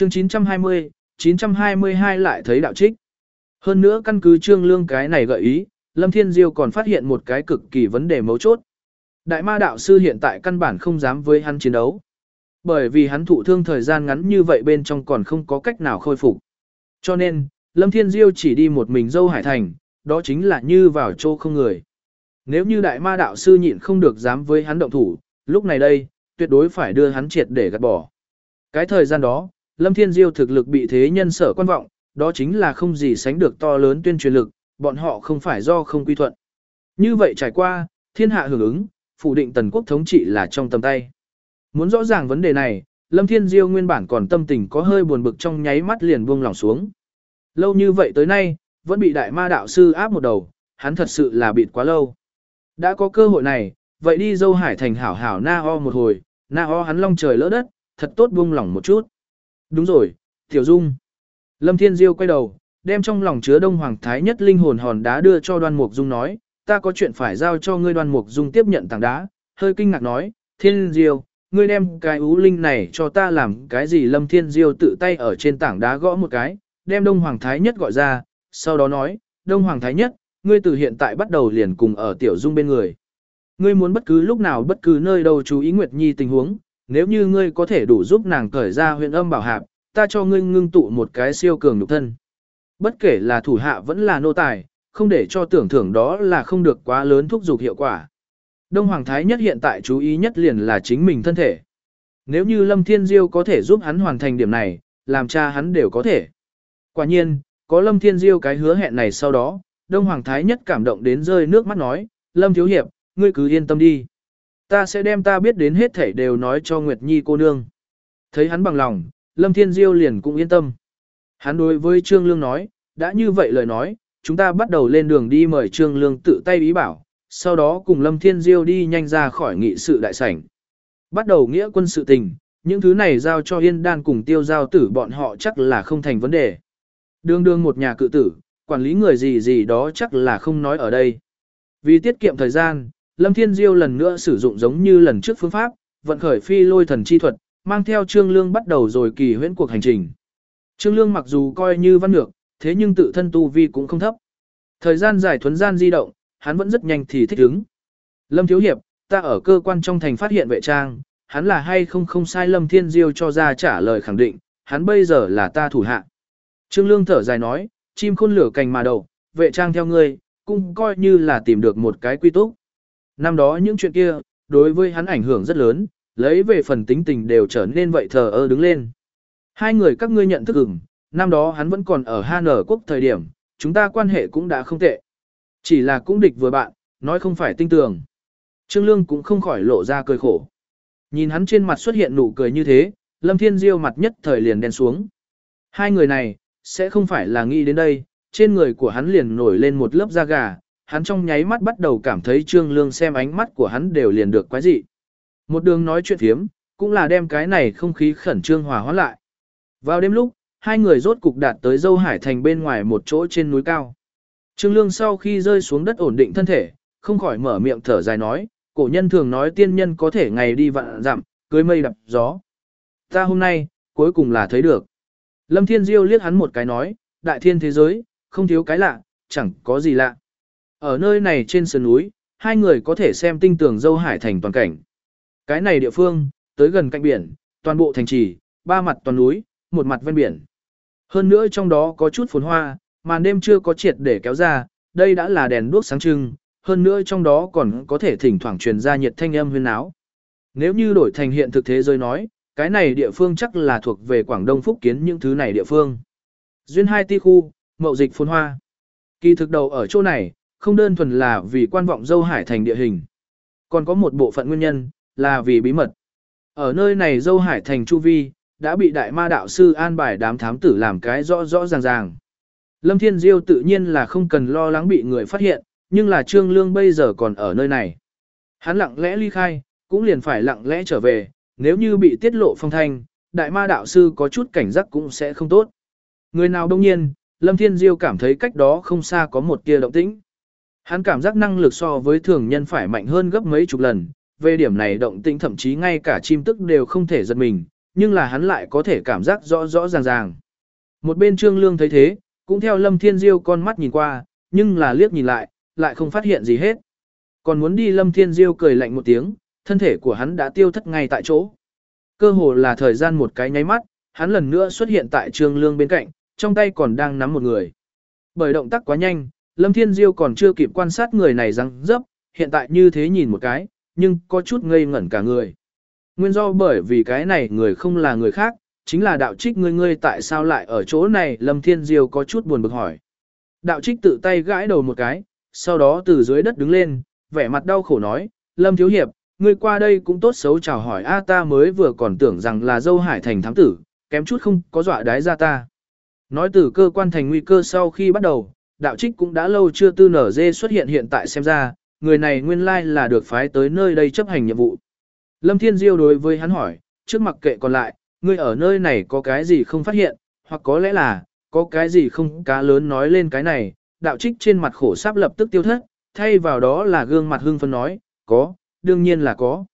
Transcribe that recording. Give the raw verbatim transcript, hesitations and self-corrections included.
Chương chín trăm hai mươi, chín trăm hai mươi hai lại thấy đạo trích. Hơn nữa căn cứ Trương Lương cái này gợi ý, Lâm Thiên Diêu còn phát hiện một cái cực kỳ vấn đề mấu chốt. Đại ma đạo sư hiện tại căn bản không dám với hắn chiến đấu. Bởi vì hắn thụ thương thời gian ngắn như vậy bên trong còn không có cách nào khôi phục. Cho nên, Lâm Thiên Diêu chỉ đi một mình dâu hải thành, đó chính là như vào chỗ không người. Nếu như đại ma đạo sư nhịn không được dám với hắn động thủ, lúc này đây, tuyệt đối phải đưa hắn triệt để gạt bỏ. Cái thời gian đó, Lâm Thiên Diêu thực lực bị thế nhân sở quan vọng, đó chính là không gì sánh được to lớn tuyên truyền lực, bọn họ không phải do không quy thuận. Như vậy trải qua, thiên hạ hưởng ứng, phủ định tần quốc thống trị là trong tầm tay. Muốn rõ ràng vấn đề này, Lâm Thiên Diêu nguyên bản còn tâm tình có hơi buồn bực trong nháy mắt liền buông lỏng xuống. Lâu như vậy tới nay, vẫn bị đại ma đạo sư áp một đầu, hắn thật sự là bịt quá lâu. Đã có cơ hội này, vậy đi dâu hải thành hảo hảo na ho một hồi, na ho hắn long trời lỡ đất, thật tốt buông lỏng một chút. Đúng rồi, Tiểu Dung. Lâm Thiên Diêu quay đầu, đem trong lòng chứa Đông Hoàng Thái Nhất linh hồn hòn đá đưa cho Đoan Mục Dung nói, ta có chuyện phải giao cho ngươi. Đoan Mục Dung tiếp nhận tảng đá, hơi kinh ngạc nói, Thiên Diêu, ngươi đem cái ú linh này cho ta làm cái gì? Lâm Thiên Diêu tự tay ở trên tảng đá gõ một cái, đem Đông Hoàng Thái Nhất gọi ra, sau đó nói, Đông Hoàng Thái Nhất, ngươi từ hiện tại bắt đầu liền cùng ở Tiểu Dung bên người. Ngươi muốn bất cứ lúc nào bất cứ nơi đâu chú ý Nguyệt Nhi tình huống, nếu như ngươi có thể đủ giúp nàng cởi ra huyền âm bảo hạp, ta cho ngươi ngưng tụ một cái siêu cường nhục thân. Bất kể là thủ hạ vẫn là nô tài, không để cho tưởng thưởng đó là không được quá lớn thúc giục hiệu quả. Đông Hoàng Thái Nhất hiện tại chú ý nhất liền là chính mình thân thể. Nếu như Lâm Thiên Diêu có thể giúp hắn hoàn thành điểm này, làm cha hắn đều có thể. Quả nhiên, có Lâm Thiên Diêu cái hứa hẹn này sau đó, Đông Hoàng Thái Nhất cảm động đến rơi nước mắt nói, Lâm Thiếu Hiệp, ngươi cứ yên tâm đi. Ta sẽ đem ta biết đến hết thảy đều nói cho Nguyệt Nhi cô nương. Thấy hắn bằng lòng, Lâm Thiên Diêu liền cũng yên tâm. Hắn đối với Trương Lương nói, đã như vậy lời nói, chúng ta bắt đầu lên đường đi mời Trương Lương tự tay ý bảo, sau đó cùng Lâm Thiên Diêu đi nhanh ra khỏi nghị sự đại sảnh. Bắt đầu nghĩa quân sự tình, những thứ này giao cho Yên Đan cùng Tiêu Giao Tử bọn họ chắc là không thành vấn đề. Đương đương một nhà cự tử, quản lý người gì gì đó chắc là không nói ở đây. Vì tiết kiệm thời gian, Lâm Thiên Diêu lần nữa sử dụng giống như lần trước phương pháp, vận khởi phi lôi thần chi thuật, mang theo Trương Lương bắt đầu rồi kỳ huyễn cuộc hành trình. Trương Lương mặc dù coi như văn lược, thế nhưng tự thân tu vi cũng không thấp. Thời gian dài thuấn gian di động, hắn vẫn rất nhanh thì thích ứng. Lâm Thiếu Hiệp, ta ở cơ quan trong thành phát hiện vệ trang, hắn là hay không không sai. Lâm Thiên Diêu cho ra trả lời khẳng định, hắn bây giờ là ta thủ hạ. Trương Lương thở dài nói, chim khôn lửa cành mà đậu, vệ trang theo ngươi, cũng coi như là tìm được một cái quy túc. Năm đó những chuyện kia, đối với hắn ảnh hưởng rất lớn, lấy về phần tính tình đều trở nên vậy thờ ơ đứng lên. Hai người các ngươi nhận thức ửng, năm đó hắn vẫn còn ở Han ở quốc thời điểm, chúng ta quan hệ cũng đã không tệ. Chỉ là cũng địch vừa bạn, nói không phải tinh tường. Trương Lương cũng không khỏi lộ ra cười khổ. Nhìn hắn trên mặt xuất hiện nụ cười như thế, Lâm Thiên Diêu mặt nhất thời liền đen xuống. Hai người này, sẽ không phải là nghĩ đến đây, trên người của hắn liền nổi lên một lớp da gà, hắn trong nháy mắt bắt đầu cảm thấy Trương Lương xem ánh mắt của hắn đều liền được quái dị. Một đường nói chuyện thiếm, cũng là đem cái này không khí khẩn trương hòa hoãn lại. Vào đêm lúc, hai người rốt cục đạt tới Dâu Hải Thành bên ngoài một chỗ trên núi cao. Trương Lương sau khi rơi xuống đất ổn định thân thể, không khỏi mở miệng thở dài nói, cổ nhân thường nói tiên nhân có thể ngày đi vạn dặm, cưới mây đập gió. Ta hôm nay, cuối cùng là thấy được. Lâm Thiên Diêu liếc hắn một cái nói, đại thiên thế giới, không thiếu cái lạ, chẳng có gì lạ. Ở nơi này trên sườn núi, hai người có thể xem tinh tường Dâu Hải Thành toàn cảnh. Cái này địa phương, tới gần cạnh biển, toàn bộ thành trì, ba mặt toàn núi, một mặt ven biển. Hơn nữa trong đó có chút phồn hoa, màn đêm chưa có triệt để kéo ra, đây đã là đèn đuốc sáng trưng, hơn nữa trong đó còn có thể thỉnh thoảng truyền ra nhiệt thanh âm huyên náo. Nếu như đổi thành hiện thực thế giới nói, cái này địa phương chắc là thuộc về Quảng Đông Phúc Kiến những thứ này địa phương. Duyên hai ti khu, mậu dịch phồn hoa. Kỳ thực đầu ở chỗ này, không đơn thuần là vì quan vọng Dâu Hải Thành địa hình. Còn có một bộ phận nguyên nhân, là vì bí mật. Ở nơi này Dâu Hải Thành chu vi, đã bị đại ma đạo sư an bài đám thám tử làm cái rõ rõ ràng ràng. Lâm Thiên Diêu tự nhiên là không cần lo lắng bị người phát hiện, nhưng là Trương Lương bây giờ còn ở nơi này. Hắn lặng lẽ ly khai, cũng liền phải lặng lẽ trở về, nếu như bị tiết lộ phong thanh, đại ma đạo sư có chút cảnh giác cũng sẽ không tốt. Người nào đông nhiên, Lâm Thiên Diêu cảm thấy cách đó không xa có một tia động tĩnh. Hắn cảm giác năng lực so với thường nhân phải mạnh hơn gấp mấy chục lần, về điểm này động tĩnh thậm chí ngay cả chim tức đều không thể giật mình, nhưng là hắn lại có thể cảm giác rõ rõ ràng ràng. Một bên Trương Lương thấy thế, cũng theo Lâm Thiên Diêu con mắt nhìn qua, nhưng là liếc nhìn lại, lại không phát hiện gì hết. Còn muốn đi Lâm Thiên Diêu cười lạnh một tiếng, thân thể của hắn đã tiêu thất ngay tại chỗ. Cơ hồ là thời gian một cái nháy mắt, hắn lần nữa xuất hiện tại Trương Lương bên cạnh, trong tay còn đang nắm một người. Bởi động tác quá nhanh, Lâm Thiên Diêu còn chưa kịp quan sát người này răng dấp, hiện tại như thế nhìn một cái, nhưng có chút ngây ngẩn cả người. Nguyên do bởi vì cái này người không là người khác, chính là đạo trích ngươi ngươi tại sao lại ở chỗ này, Lâm Thiên Diêu có chút buồn bực hỏi. Đạo trích tự tay gãi đầu một cái, sau đó từ dưới đất đứng lên, vẻ mặt đau khổ nói, Lâm Thiếu Hiệp, ngươi qua đây cũng tốt xấu chào hỏi a ta mới vừa còn tưởng rằng là dâu Hải Thành thám tử, kém chút không có dọa đái ra ta. Nói từ cơ quan thành nguy cơ sau khi bắt đầu, đạo trích cũng đã lâu chưa tư nở dê xuất hiện hiện tại xem ra, người này nguyên lai là được phái tới nơi đây chấp hành nhiệm vụ. Lâm Thiên Diêu đối với hắn hỏi, trước mặc kệ còn lại, ngươi ở nơi này có cái gì không phát hiện, hoặc có lẽ là, có cái gì không cá lớn nói lên cái này, đạo trích trên mặt khổ sáp lập tức tiêu thất, thay vào đó là gương mặt hưng phấn nói, có, đương nhiên là có.